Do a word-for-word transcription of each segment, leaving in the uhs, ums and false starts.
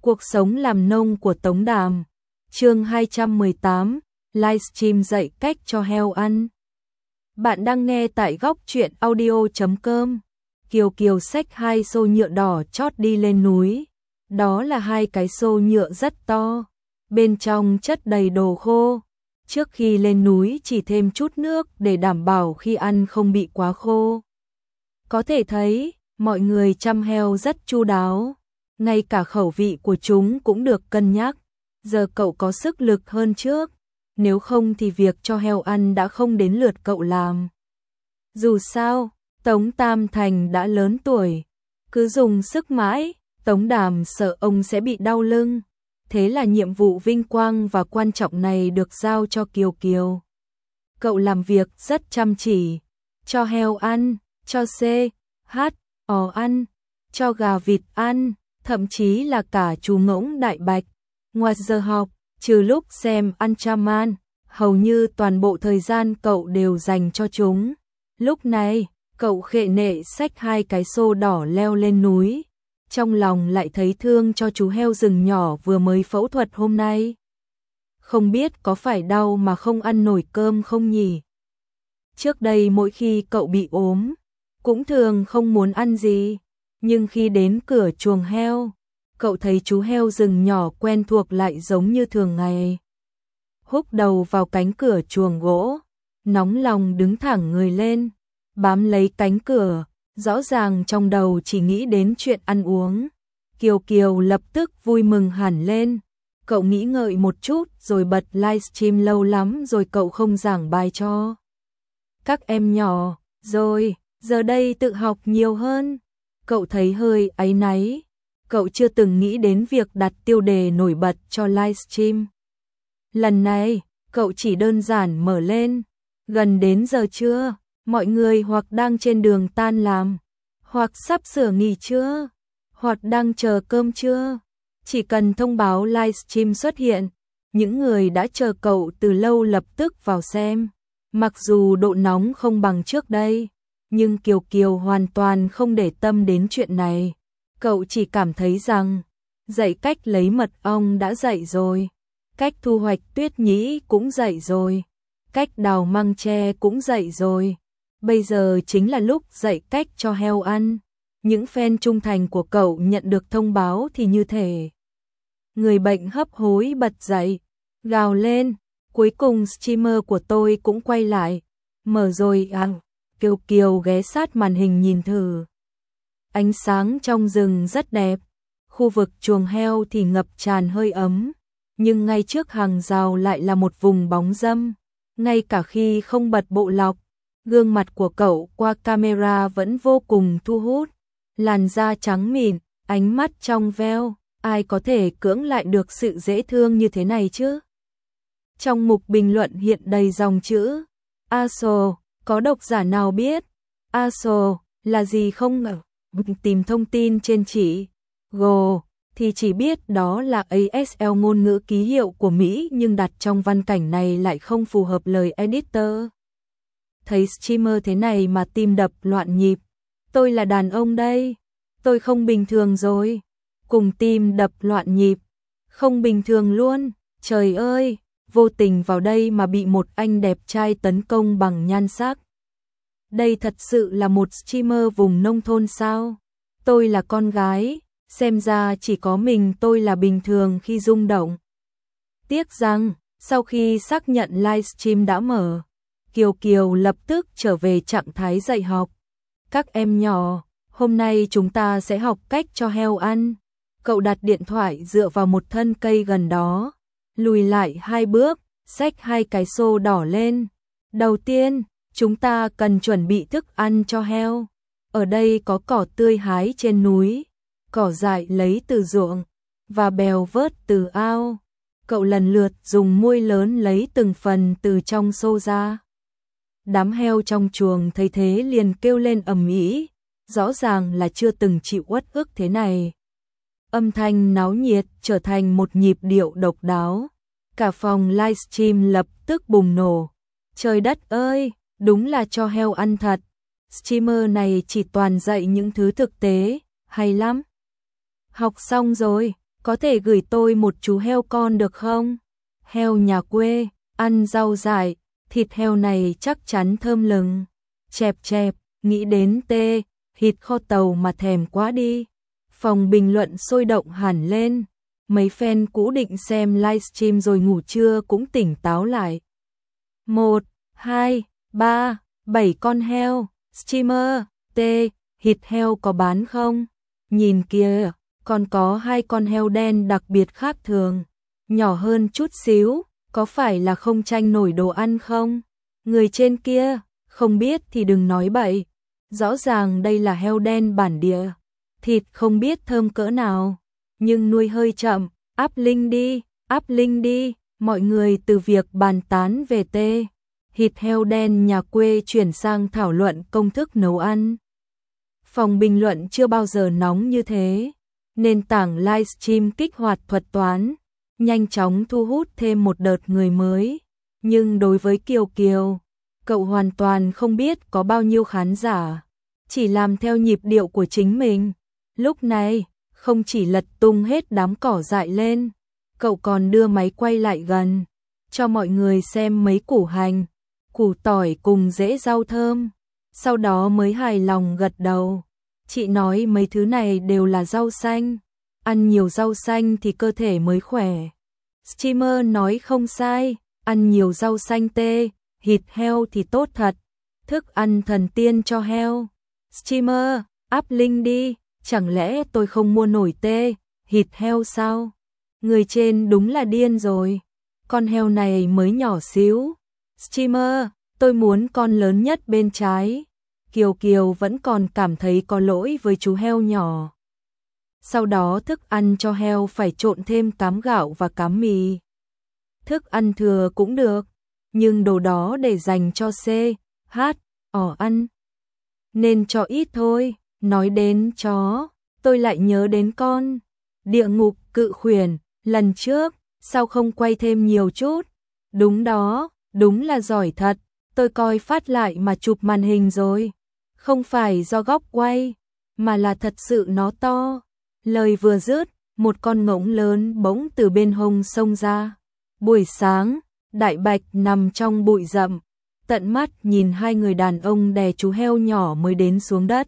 Cuộc sống làm nông của Tống Đàm. Chương hai trăm mười tám, livestream dạy cách cho heo ăn. Bạn đang nghe tại góc truyện audio chấm com. Kiều Kiều xách hai xô nhựa đỏ chót đi lên núi. Đó là hai cái xô nhựa rất to, bên trong chất đầy đồ khô. Trước khi lên núi chỉ thêm chút nước để đảm bảo khi ăn không bị quá khô. Có thể thấy, mọi người chăm heo rất chu đáo. Ngay cả khẩu vị của chúng cũng được cân nhắc. Giờ cậu có sức lực hơn trước, nếu không thì việc cho heo ăn đã không đến lượt cậu làm. Dù sao, Tống Tam Thành đã lớn tuổi, cứ dùng sức mãi, Tống Đàm sợ ông sẽ bị đau lưng. Thế là nhiệm vụ vinh quang và quan trọng này được giao cho Kiều Kiều. Cậu làm việc rất chăm chỉ, cho heo ăn, cho C, H, O ăn, cho gà vịt ăn, thậm chí là cả chú ngỗng đại bạch. Ngoài giờ học, trừ lúc xem Ultraman, hầu như toàn bộ thời gian cậu đều dành cho chúng. Lúc này, cậu khệ nệ xách hai cái xô đỏ leo lên núi, trong lòng lại thấy thương cho chú heo rừng nhỏ vừa mới phẫu thuật hôm nay. Không biết có phải đau mà không ăn nổi cơm không nhỉ? Trước đây mỗi khi cậu bị ốm, cũng thường không muốn ăn gì, nhưng khi đến cửa chuồng heo, cậu thấy chú heo rừng nhỏ quen thuộc lại giống như thường ngày. Húc đầu vào cánh cửa chuồng gỗ, nóng lòng đứng thẳng người lên, bám lấy cánh cửa, rõ ràng trong đầu chỉ nghĩ đến chuyện ăn uống. Kiều Kiều lập tức vui mừng hẳn lên, cậu nghĩ ngợi một chút rồi bật livestream. Lâu lắm rồi cậu không giảng bài cho các em nhỏ, rồi, giờ đây tự học nhiều hơn. Cậu thấy hơi áy náy, cậu chưa từng nghĩ đến việc đặt tiêu đề nổi bật cho livestream. Lần này, cậu chỉ đơn giản mở lên, gần đến giờ trưa, mọi người hoặc đang trên đường tan làm, hoặc sắp sửa nghỉ trưa, hoặc đang chờ cơm trưa. Chỉ cần thông báo livestream xuất hiện, những người đã chờ cậu từ lâu lập tức vào xem. Mặc dù độ nóng không bằng trước đây, nhưng Kiều Kiều hoàn toàn không để tâm đến chuyện này. Cậu chỉ cảm thấy rằng, dạy cách lấy mật ong đã dạy rồi, cách thu hoạch tuyết nhĩ cũng dạy rồi, cách đào măng tre cũng dạy rồi. Bây giờ chính là lúc dạy cách cho heo ăn. Những fan trung thành của cậu nhận được thông báo thì như thể người bệnh hấp hối bật dậy, gào lên, cuối cùng streamer của tôi cũng quay lại. Mở rồi à? Kiều Kiều ghé sát màn hình nhìn thử. Ánh sáng trong rừng rất đẹp, khu vực chuồng heo thì ngập tràn hơi ấm, nhưng ngay trước hàng rào lại là một vùng bóng râm. Ngay cả khi không bật bộ lọc, gương mặt của cậu qua camera vẫn vô cùng thu hút. Làn da trắng mịn, ánh mắt trong veo, ai có thể cưỡng lại được sự dễ thương như thế này chứ? Trong mục bình luận hiện đầy dòng chữ Aso, có độc giả nào biết Aso là gì không? Tìm thông tin trên chỉ Go thì chỉ biết đó là a ét lờ, ngôn ngữ ký hiệu của Mỹ, nhưng đặt trong văn cảnh này lại không phù hợp lời editor. Thấy streamer thế này mà tim đập loạn nhịp. Tôi là đàn ông đây, tôi không bình thường rồi. Cùng tim đập loạn nhịp, không bình thường luôn. Trời ơi, vô tình vào đây mà bị một anh đẹp trai tấn công bằng nhan sắc. Đây thật sự là một streamer vùng nông thôn sao? Tôi là con gái, xem ra chỉ có mình tôi là bình thường khi rung động. Tiếc rằng, sau khi xác nhận livestream đã mở, Kiều Kiều lập tức trở về trạng thái dạy học. Các em nhỏ, hôm nay chúng ta sẽ học cách cho heo ăn. Cậu đặt điện thoại dựa vào một thân cây gần đó, lùi lại hai bước, xách hai cái xô đỏ lên. Đầu tiên, chúng ta cần chuẩn bị thức ăn cho heo. Ở đây có cỏ tươi hái trên núi, cỏ dại lấy từ ruộng, và bèo vớt từ ao. Cậu lần lượt dùng muôi lớn lấy từng phần từ trong xô ra. Đám heo trong chuồng thấy thế liền kêu lên ầm ĩ, rõ ràng là chưa từng chịu uất ức thế này. Âm thanh náo nhiệt trở thành một nhịp điệu độc đáo. Cả phòng livestream lập tức bùng nổ. Trời đất ơi, đúng là cho heo ăn thật. Streamer này chỉ toàn dạy những thứ thực tế, hay lắm. Học xong rồi, có thể gửi tôi một chú heo con được không? Heo nhà quê, ăn rau dại, thịt heo này chắc chắn thơm lừng. Chẹp chẹp, nghĩ đến tê, thịt kho tàu mà thèm quá đi. Phòng bình luận sôi động hẳn lên. Mấy fan cũ định xem livestream rồi ngủ trưa cũng tỉnh táo lại. Một, hai, ba, bảy con heo, streamer, T, thịt heo có bán không? Nhìn kìa, còn có hai con heo đen đặc biệt khác thường, nhỏ hơn chút xíu, có phải là không tranh nổi đồ ăn không? Người trên kia, không biết thì đừng nói bậy, rõ ràng đây là heo đen bản địa, thịt không biết thơm cỡ nào, nhưng nuôi hơi chậm, up link đi, up link đi, mọi người từ việc bàn tán về tê. Thịt heo đen nhà quê chuyển sang thảo luận công thức nấu ăn. Phòng bình luận chưa bao giờ nóng như thế. Nền tảng livestream kích hoạt thuật toán, nhanh chóng thu hút thêm một đợt người mới. Nhưng đối với Kiều Kiều, cậu hoàn toàn không biết có bao nhiêu khán giả, chỉ làm theo nhịp điệu của chính mình. Lúc này, không chỉ lật tung hết đám cỏ dại lên, cậu còn đưa máy quay lại gần, cho mọi người xem mấy củ hành, củ tỏi cùng rễ rau thơm, sau đó mới hài lòng gật đầu. Chị nói mấy thứ này đều là rau xanh, ăn nhiều rau xanh thì cơ thể mới khỏe. Streamer nói không sai, ăn nhiều rau xanh tê, thịt heo thì tốt thật, thức ăn thần tiên cho heo. Streamer, up link đi, chẳng lẽ tôi không mua nổi tê, thịt heo sao? Người trên đúng là điên rồi, con heo này mới nhỏ xíu. Streamer, tôi muốn con lớn nhất bên trái. Kiều Kiều vẫn còn cảm thấy có lỗi với chú heo nhỏ. Sau đó thức ăn cho heo phải trộn thêm cám gạo và cám mì. Thức ăn thừa cũng được, nhưng đồ đó để dành cho C, H, ỏ ăn. Nên cho ít thôi, nói đến chó, tôi lại nhớ đến con. Địa ngục cự khuyển, lần trước, sao không quay thêm nhiều chút? Đúng đó, đúng là giỏi thật, tôi coi phát lại mà chụp màn hình rồi. Không phải do góc quay, mà là thật sự nó to. Lời vừa dứt, một con ngỗng lớn bỗng từ bên hông xông ra. Buổi sáng, Đại Bạch nằm trong bụi rậm, tận mắt nhìn hai người đàn ông đè chú heo nhỏ mới đến xuống đất.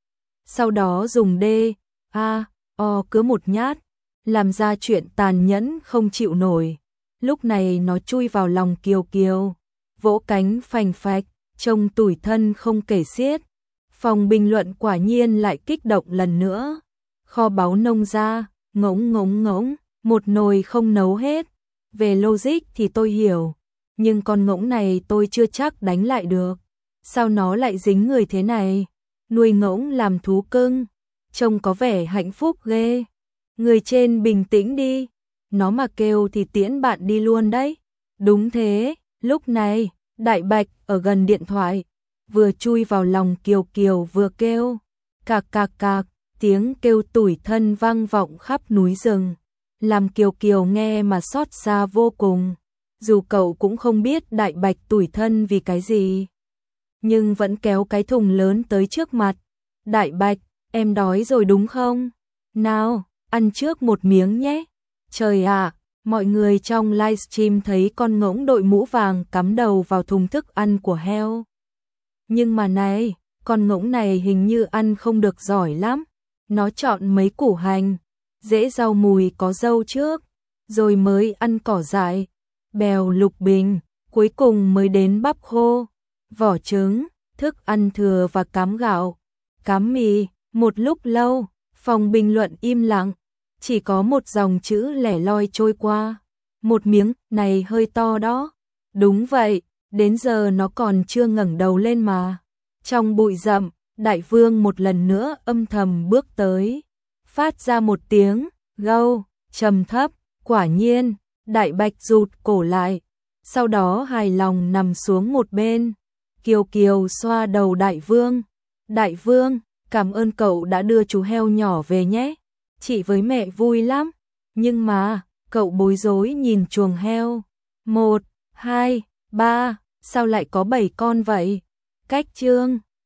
Sau đó dùng đê, a, o cứa một nhát, làm ra chuyện tàn nhẫn không chịu nổi. Lúc này nó chui vào lòng Kiều Kiều, vỗ cánh phành phạch, trông tủi thân không kể xiết. Phòng bình luận quả nhiên lại kích động lần nữa. Kho báu nông ra, ngỗng ngỗng ngỗng, một nồi không nấu hết. Về logic thì tôi hiểu, nhưng con ngỗng này tôi chưa chắc đánh lại được. Sao nó lại dính người thế này? Nuôi ngỗng làm thú cưng, trông có vẻ hạnh phúc ghê. Người trên bình tĩnh đi, nó mà kêu thì tiễn bạn đi luôn đấy. Đúng thế, lúc này, Đại Bạch ở gần điện thoại, vừa chui vào lòng Kiều Kiều vừa kêu, cạc cạc cạc, tiếng kêu tủi thân vang vọng khắp núi rừng, làm Kiều Kiều nghe mà xót xa vô cùng. Dù cậu cũng không biết Đại Bạch tủi thân vì cái gì, nhưng vẫn kéo cái thùng lớn tới trước mặt. Đại Bạch, em đói rồi đúng không? Nào, ăn trước một miếng nhé. Trời ạ, mọi người trong livestream thấy con ngỗng đội mũ vàng cắm đầu vào thùng thức ăn của heo. Nhưng mà này, con ngỗng này hình như ăn không được giỏi lắm. Nó chọn mấy củ hành, rễ rau mùi có dâu trước, rồi mới ăn cỏ dại, bèo lục bình, cuối cùng mới đến bắp khô, vỏ trứng, thức ăn thừa và cám gạo, cám mì. Một lúc lâu, phòng bình luận im lặng, chỉ có một dòng chữ lẻ loi trôi qua. Một miếng này hơi to đó. Đúng vậy, đến giờ nó còn chưa ngẩng đầu lên mà. Trong bụi rậm, Đại Vương một lần nữa âm thầm bước tới, phát ra một tiếng gâu trầm thấp. Quả nhiên, Đại Bạch rụt cổ lại, sau đó hài lòng nằm xuống một bên. Kiều Kiều xoa đầu Đại Vương. Đại Vương, cảm ơn cậu đã đưa chú heo nhỏ về nhé. Chị với mẹ vui lắm. Nhưng mà, cậu bối rối nhìn chuồng heo. Một, hai, ba, sao lại có bảy con vậy? Cách chương